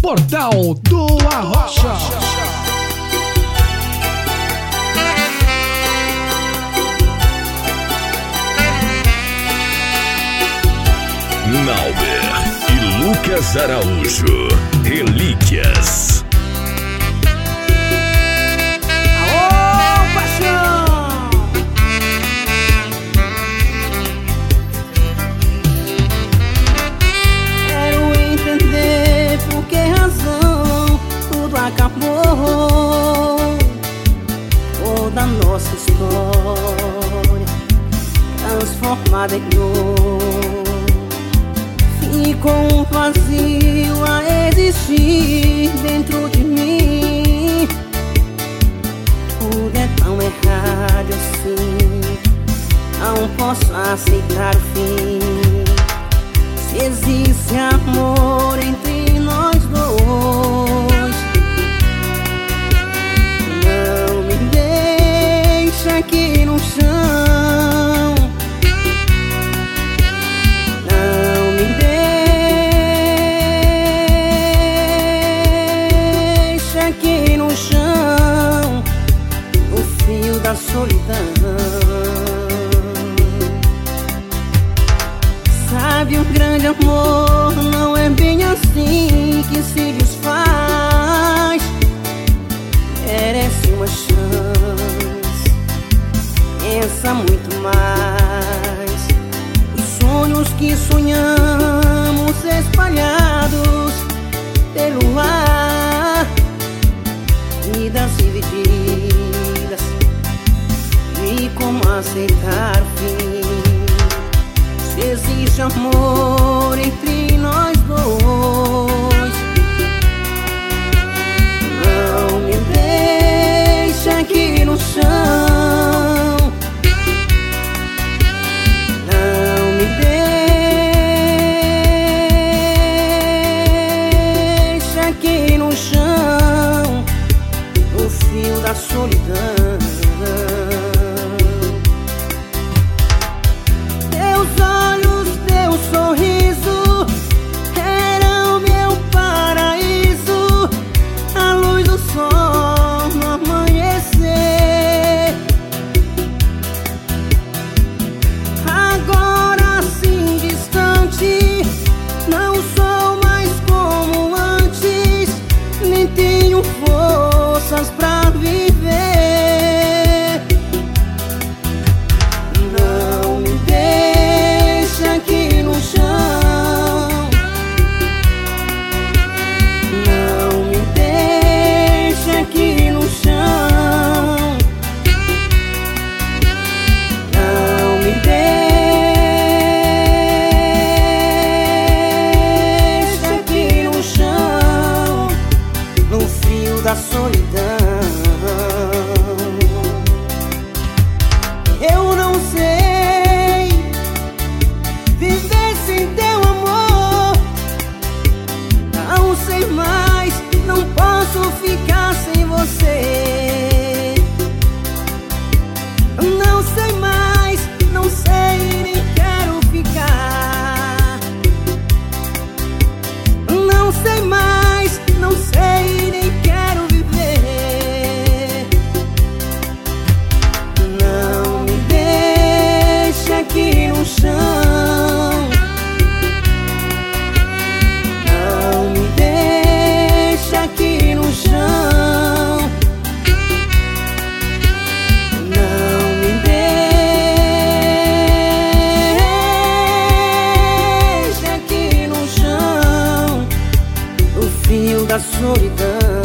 Portal do Arrocha. Nauber e Lucas Araújo, Relíquias. Aô, paixão! Quero entender por que razão tudo acabou. Toda nossa história transformada em dor. Ficou um vazio a existir dentro de mim. Tudo é tão errado assim, não posso aceitar o fim. Se existe amor entre nós dois, não me deixa aqui no chão. Não me deixa aqui no chão, no fio da solidão. Sabe, um grande amor não é bem assim que se desfaz. Merece uma chance, pensa muito mais. Os sonhos que sonhamos espalhados pelo ar, vidas divididas, e como aceitar o fim. Se existe amor entre nós dois, não me deixa aqui no chão. Não me deixa aqui no chão, no fio da solidão. Teus olhos, teu sorriso eram meu paraíso, a luz do sol no amanhecer. Agora assim distante, não sou mais como antes, nem tenho forças pra viver. Não me deixa aqui no chão, não me deixa aqui no chão, não me deixa aqui no chão, no fio da solidão. Eu não sei viver sem teu amor, não sei mais, não posso ficar sem você. Não sei mais, não sei, nem quero ficar. Não sei mais, não sei, nem quero viver. Não me deixa aqui no chão, não me deixa aqui no chão, não me deixa aqui no chão, no fio da solidão.